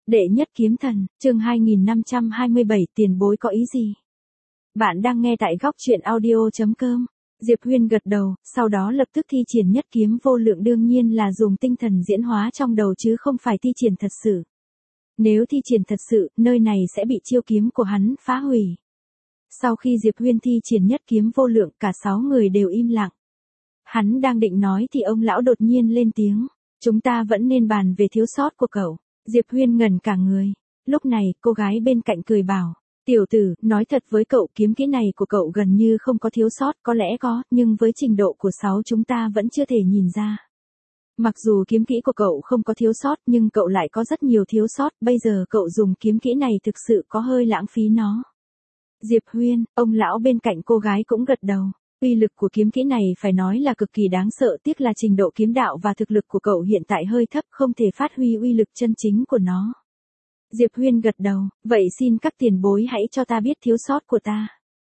Đệ nhất kiếm thần, chương 2527 tiền bối có ý gì? Bạn đang nghe tại góc truyện audio.com. Diệp Huyên gật đầu, sau đó lập tức thi triển nhất kiếm vô lượng, đương nhiên là dùng tinh thần diễn hóa trong đầu chứ không phải thi triển thật sự. Nếu thi triển thật sự, nơi này sẽ bị chiêu kiếm của hắn phá hủy. Sau khi Diệp Huyên thi triển nhất kiếm vô lượng, cả 6 người đều im lặng. Hắn đang định nói thì ông lão đột nhiên lên tiếng. Chúng ta vẫn nên bàn về thiếu sót của cậu. Diệp Huyên ngẩn cả người. Lúc này, cô gái bên cạnh cười bảo. Tiểu tử, nói thật với cậu, kiếm kỹ này của cậu gần như không có thiếu sót, có lẽ có, nhưng với trình độ của 6 chúng ta vẫn chưa thể nhìn ra. Mặc dù kiếm kỹ của cậu không có thiếu sót, nhưng cậu lại có rất nhiều thiếu sót, bây giờ cậu dùng kiếm kỹ này thực sự có hơi lãng phí nó. Diệp Huyên, ông lão bên cạnh cô gái cũng gật đầu. Uy lực của kiếm kỹ này phải nói là cực kỳ đáng sợ, tiếc là trình độ kiếm đạo và thực lực của cậu hiện tại hơi thấp, không thể phát huy uy lực chân chính của nó. Diệp Huyên gật đầu, vậy xin các tiền bối hãy cho ta biết thiếu sót của ta.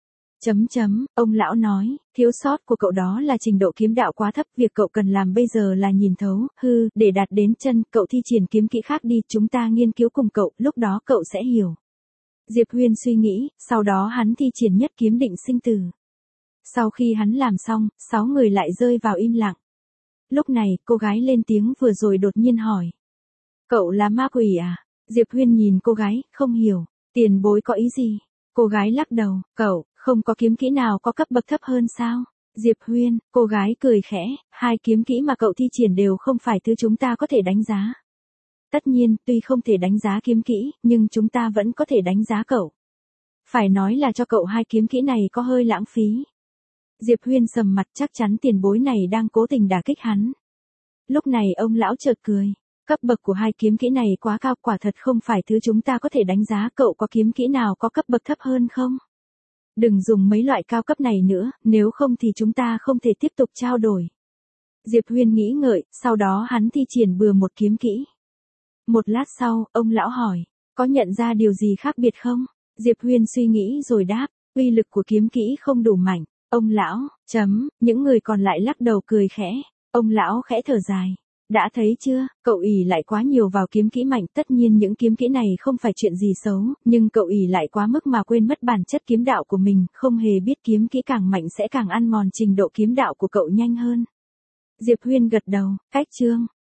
Ông lão nói, thiếu sót của cậu đó là trình độ kiếm đạo quá thấp, việc cậu cần làm bây giờ là nhìn thấu, để đạt đến chân, cậu thi triển kiếm kỹ khác đi, chúng ta nghiên cứu cùng cậu, lúc đó cậu sẽ hiểu. Diệp Huyên suy nghĩ, sau đó hắn thi triển nhất kiếm định sinh tử. Sau khi hắn làm xong, 6 người lại rơi vào im lặng. Lúc này, cô gái lên tiếng vừa rồi đột nhiên hỏi. Cậu là ma quỷ à? Diệp Huyên nhìn cô gái, không hiểu. Tiền bối có ý gì? Cô gái lắc đầu, cậu, không có kiếm kỹ nào có cấp bậc thấp hơn sao? Diệp Huyên, cô gái cười khẽ, 2 kiếm kỹ mà cậu thi triển đều không phải thứ chúng ta có thể đánh giá. Tất nhiên, tuy không thể đánh giá kiếm kỹ, nhưng chúng ta vẫn có thể đánh giá cậu. Phải nói là cho cậu 2 kiếm kỹ này có hơi lãng phí. Diệp Huyên sầm mặt, chắc chắn tiền bối này đang cố tình đả kích hắn. Lúc này ông lão chợt cười. Cấp bậc của 2 kiếm kỹ này quá cao, quả thật không phải thứ chúng ta có thể đánh giá, cậu có kiếm kỹ nào có cấp bậc thấp hơn không? Đừng dùng mấy loại cao cấp này nữa, nếu không thì chúng ta không thể tiếp tục trao đổi. Diệp Huyên nghĩ ngợi, sau đó hắn thi triển bừa một kiếm kỹ. Một lát sau, ông lão hỏi, có nhận ra điều gì khác biệt không? Diệp Huyên suy nghĩ rồi đáp, uy lực của kiếm kỹ không đủ mạnh. Ông lão, những người còn lại lắc đầu cười khẽ. Ông lão khẽ thở dài. Đã thấy chưa, cậu ỷ lại quá nhiều vào kiếm kỹ mạnh, tất nhiên những kiếm kỹ này không phải chuyện gì xấu, nhưng cậu ỷ lại quá mức mà quên mất bản chất kiếm đạo của mình, không hề biết kiếm kỹ càng mạnh sẽ càng ăn mòn trình độ kiếm đạo của cậu nhanh hơn. Diệp Huyên gật đầu, cách chương.